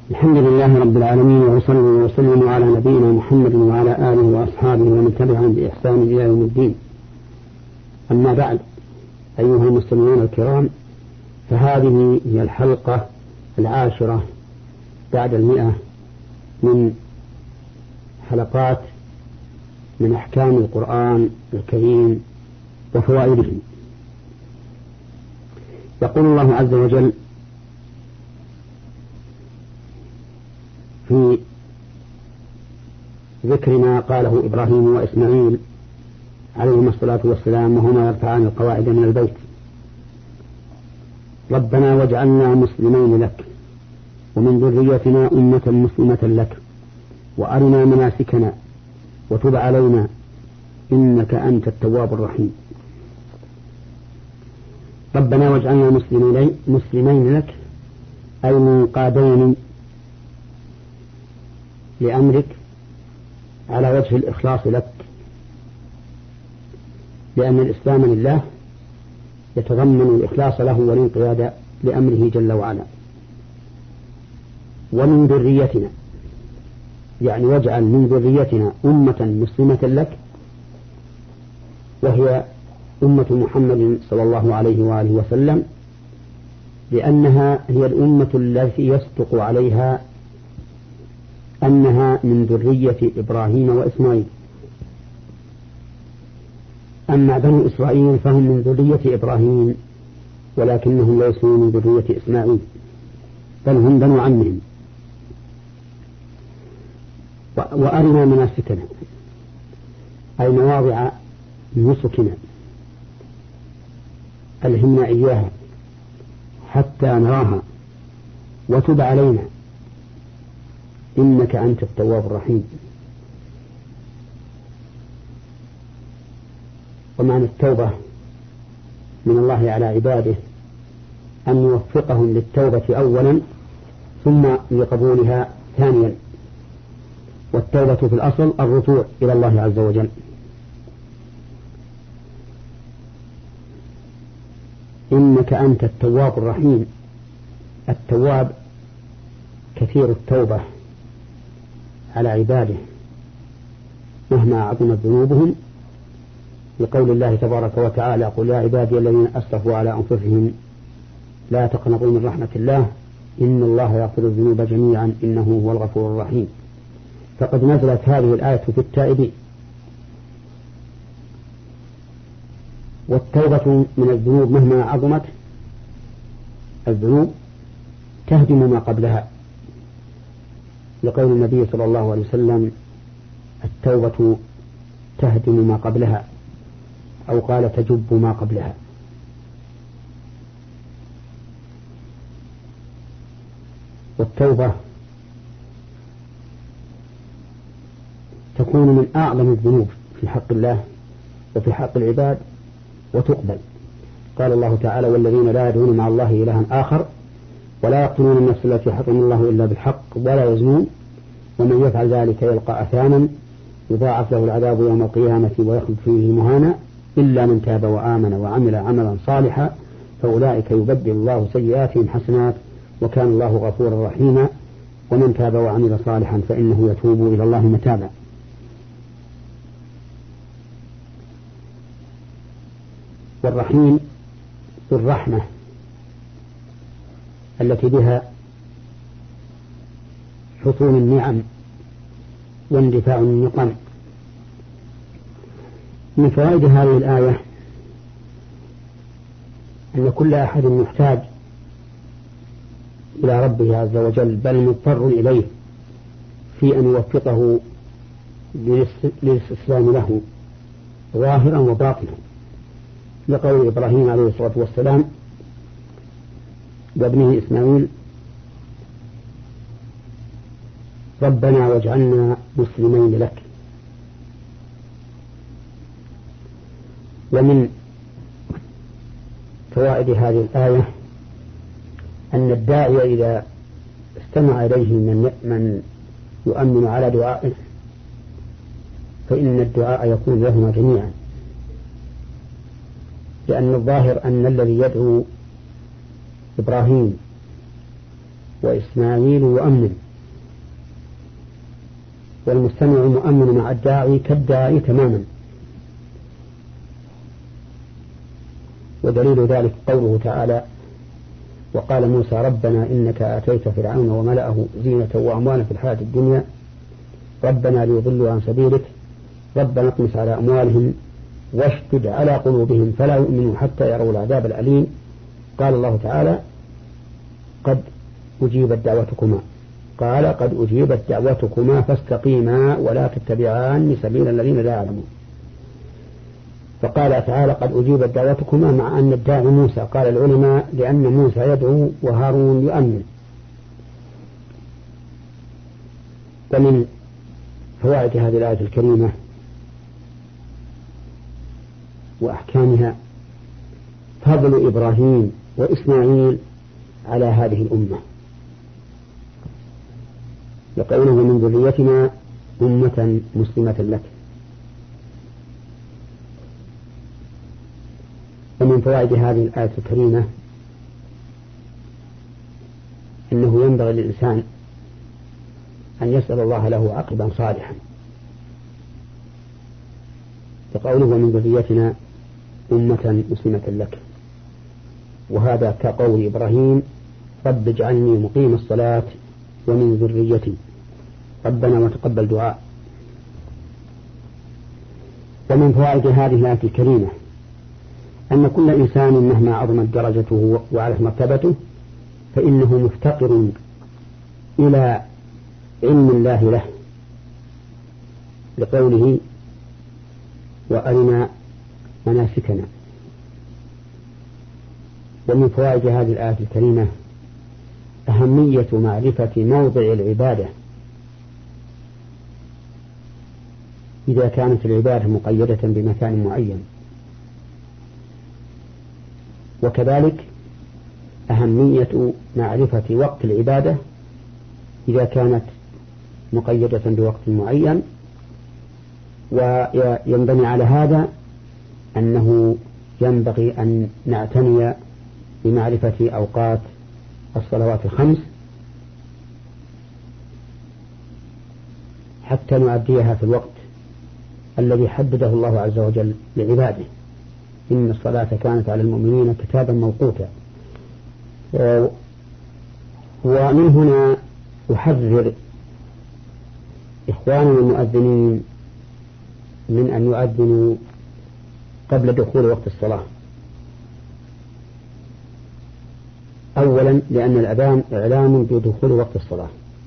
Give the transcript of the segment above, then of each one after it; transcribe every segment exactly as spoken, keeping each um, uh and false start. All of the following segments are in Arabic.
الحمد لله رب العالمين، وصلى وسلم على نبينا محمد وعلى آله وأصحابه ومن تبعهم بإحسان إلى يوم الدين. أما بعد، أيها المستمعون الكرام، فهذه هي الحلقة العاشرة بعد المئة من حلقات من أحكام القرآن الكريم وفوائده. يقول الله عز وجل في ذكر ما قاله إبراهيم وإسماعيل عليهما الصلاة والسلام وهما يرفعان القواعد من البيت: ربنا واجعلنا مسلمين لك ومن ذريتنا أمة مسلمة لك وأرنا مناسكنا وتب علينا إنك أنت التواب الرحيم. ربنا واجعلنا مسلمين, مسلمين لك أي منقادين لأمرك على وجه الإخلاص لك، لأن الإسلام لله يتضمن الإخلاص له والانقياد لأمره جل وعلا. ومن ذريتنا يعني واجعل من ذريتنا أمة مسلمة لك، وهي أمة محمد صلى الله عليه وآله وسلم، لأنها هي الأمة التي يصدق عليها أنها من ذرية إبراهيم وإسماعيل. أما بنو إسرائيل فهم من ذرية إبراهيم ولكنهم ليسوا من ذرية إسماعيل، بل هم بنو عمهم. وأرنا مناسكنا أي مواضع نسكنا، ألهمنا إياها حتى نراها وتب علينا إنك أنت التواب الرحيم. ومعنى التوبة من الله على عباده أن يوفقهم للتوبة أولا ثم لقبولها ثانيا. والتوبة في الأصل الرجوع إلى الله عز وجل. إنك أنت التواب الرحيم. التواب كثير التوبة على عباده مهما عظمت ذنوبهم، لقول الله تبارك وتعالى: قل يا عبادي الذين أسرفوا على أنفسهم لا تقنطوا من رحمة الله إن الله يغفر الذنوب جميعا إنه هو الغفور الرحيم. فقد نزلت هذه الآية في التائبين. والتوبة من الذنوب مهما عظمت الذنوب تهدم ما قبلها، لقول النبي صلى الله عليه وسلم: التوبة تهدم ما قبلها، أو قال تجب ما قبلها. والتوبة تكون من أعظم الذنوب في حق الله وفي حق العباد وتقبل. قال الله تعالى: والذين لا يدعون مع الله إلها آخر ولا يقتلون النفس التي حرم الله إلا بالحق ولا يزنون ومن يفعل ذلك يلقى أثاما يضاعف له العذاب يوم القيامة ويخلد فيه مهانا إلا من تاب وآمن وعمل عملا صالحا فأولئك يبدل الله سيئاتهم حسنات وكان الله غفورا رحيما ومن تاب وعمل صالحا فإنه يتوب إلى الله متابا. والرحيم بالرحمة التي بها حصول النعم واندفاع النقم. من فوائد هذه الآية أن كل أحد محتاج إلى ربه عز وجل، بل مضطر إليه في أن يوفقه للاستسلام له ظاهرا وباطنا، لقول إبراهيم عليه الصلاة والسلام وابنه إسماعيل: ربنا واجعلنا مسلمين لك. ومن فوائد هذه الآية أن الداعي إذا استمع إليه من من يؤمن على دعائه فإن الدعاء يكون لهما جميعا، لأن الظاهر أن الذي يدعو إبراهيم وإسماعيل يؤمن، والمستمع المؤمن مع الداعي كالداعي تماما. ودليل ذلك قوله تعالى: وقال موسى ربنا إنك آتيت فرعون وملأه زينة وأموالا في الحياة الدنيا ربنا ليضلوا عن سبيلك ربنا اطمس على أموالهم واشدد على قلوبهم فلا يؤمنوا حتى يروا العذاب الأليم. قال الله تعالى: قد أجيبت دعوتكما قال قد أجيبت دعوتكما فاستقيما ولا تتبعان سبيل الذين لا يعلمون. فقال تعالى: قد أجيبت دعوتكما مع أن الداعي موسى. قال العلماء: لأن موسى يدعو وهارون يؤمن. ومن فوائد هذه الآية الكريمة وأحكامها فضل إبراهيم وإسماعيل على هذه الأمة، لقوله: من ذريتنا أمة مسلمة لك. ومن فوائد هذه الآية الكريمة أنه ينبغي للإنسان أن يسأل الله له عقبا صالحا، لقوله: ومن ذريتنا أمة مسلمة لك. وهذا كقول إبراهيم: رب اجعلني مقيم الصلاة ومن ذريتي ربنا وتقبل دعاء. ومن فوائد هذه الآية الكريمة أن كل إنسان مهما عظمت درجته وعلت مرتبته فإنه مفتقر إلى علم الله له، لقوله: وأرنا مناسكنا. ومن فوائد هذه الآية الكريمة أهمية معرفة موضع العبادة إذا كانت العبادة مقيدة بمكان معين، وكذلك أهمية معرفة وقت العبادة إذا كانت مقيدة بوقت معين. وينبني على هذا أنه ينبغي أن نعتني بمعرفة أوقات الصلوات الخمس حتى نؤديها في الوقت الذي حدده الله عز وجل لعباده: إن الصلاة كانت على المؤمنين كتابا موقوتا. ومن هنا أحذر إخواننا المؤذنين من أن يؤذنوا قبل دخول وقت الصلاة. أولا لأن الأذان إعلام بدخول وقت الصلاة،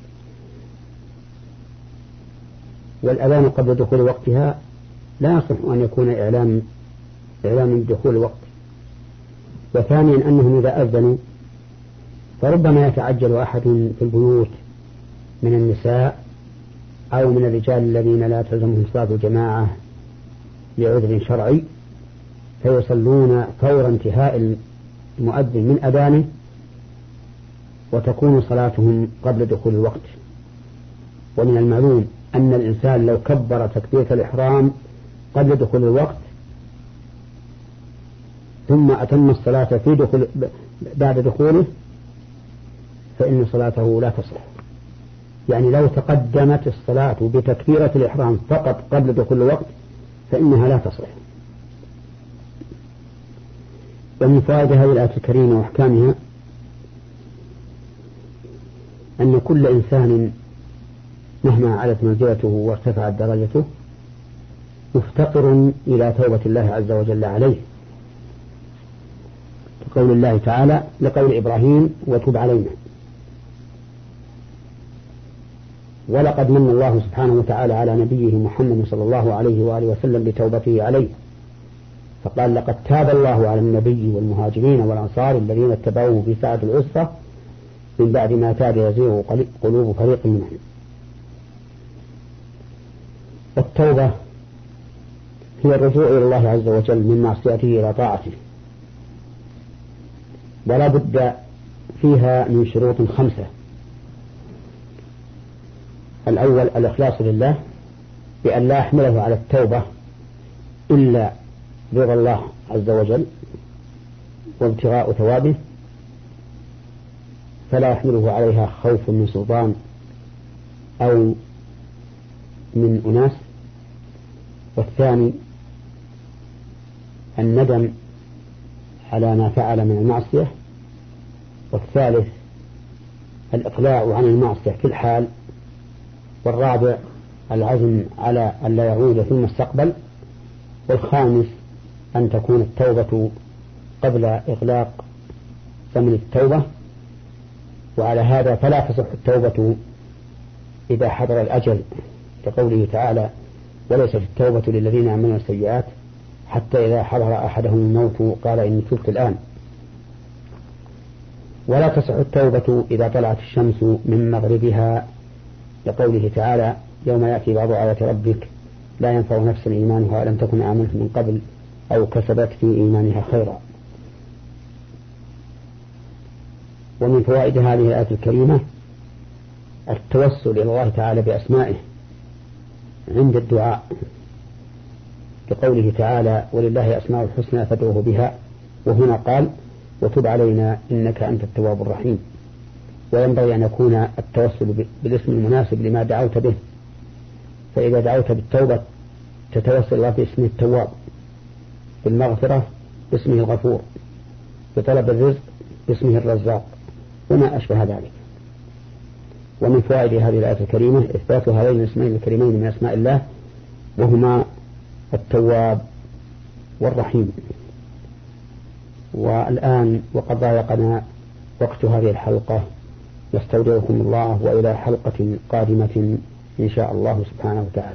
والأذان قبل دخول وقتها لا يصح أن يكون إعلام إعلام بدخول الوقت. وثانيا أنهم إذا أذنوا فربما يتعجل أحد في البيوت من النساء أو من الرجال الذين لا تلزمهم صلاة الجماعة لعذر شرعي، فيصلون فور انتهاء المؤذن من أذانه وتكون صلاتهم قبل دخول الوقت. ومن المعلوم أن الإنسان لو كبر تكبيرة الإحرام قبل دخول الوقت ثم أتم الصلاة في دخول بعد دخوله فإن صلاته لا تصح. يعني لو تقدمت الصلاة بتكبيرة الإحرام فقط قبل دخول الوقت فإنها لا تصح. ومن فوائد هذه الآية الكريمة وأحكامها أن كل إنسان مهما علت منزلته وارتفعت درجته مفتقر إلى توبة الله عز وجل عليه، كقول الله تعالى لقول إبراهيم: وتب علينا. ولقد من الله سبحانه وتعالى على نبيه محمد صلى الله عليه وآله وسلم بتوبته عليه، فقال: لقد تاب الله على النبي والمهاجرين والأنصار الذين اتبعوه في ساعة العسرة من بعد ما كاد يزيغ قلوب فريق منهم. التوبة هي الرجوع إلى الله عز وجل من معصيته إلى طاعته، ولا بد فيها من شروط خمسة: الأول الإخلاص لله بأن لا يحمله على التوبة إلا رضا الله عز وجل وابتغاء ثوابه. فلا يحمله عليها خوف من سلطان أو من أناس. والثاني الندم على ما فعل من المعصية. والثالث الإقلاع عن المعصية في الحال. والرابع العزم على أن لا يعود في المستقبل. والخامس أن تكون التوبة قبل إغلاق ثمن التوبة. وعلى هذا فلا تصح التوبة إذا حضر الأجل، لقوله تعالى: وليست التوبة للذين يعملون السيئات حتى إذا حضر أحدهم الموت قال إني تبت الآن. ولا تصح التوبة إذا طلعت الشمس من مغربها، لقوله تعالى: يوم يأتي بعض آيات ربك لا ينفع نفسا إيمانها لم تكن آمنت من قبل أو كسبت في إيمانها خيرا. ومن فوائد هذه الآية الكريمة التوسل إلى الله تعالى بأسمائه عند الدعاء، لقوله تعالى: ولله أسماء الحسنى فادعوه بها. وهنا قال: وتب علينا إنك أنت التواب الرحيم. وينبغي أن يكون التوسل بالاسم المناسب لما دعوت به، فإذا دعوت بالتوبة تتوسل الله باسمه التواب، بالمغفرة باسمه الغفور، بطلب الرزق باسمه الرزاق، وما أشبه ذلك. ومن فوائد هذه الآية الكريمة إثبات هذين الاسمين الكريمين من أسماء الله، وهما التواب والرحيم. والآن وقد ضايقنا وقت هذه الحلقة، نستودعكم الله وإلى حلقة قادمة إن شاء الله سبحانه وتعالى.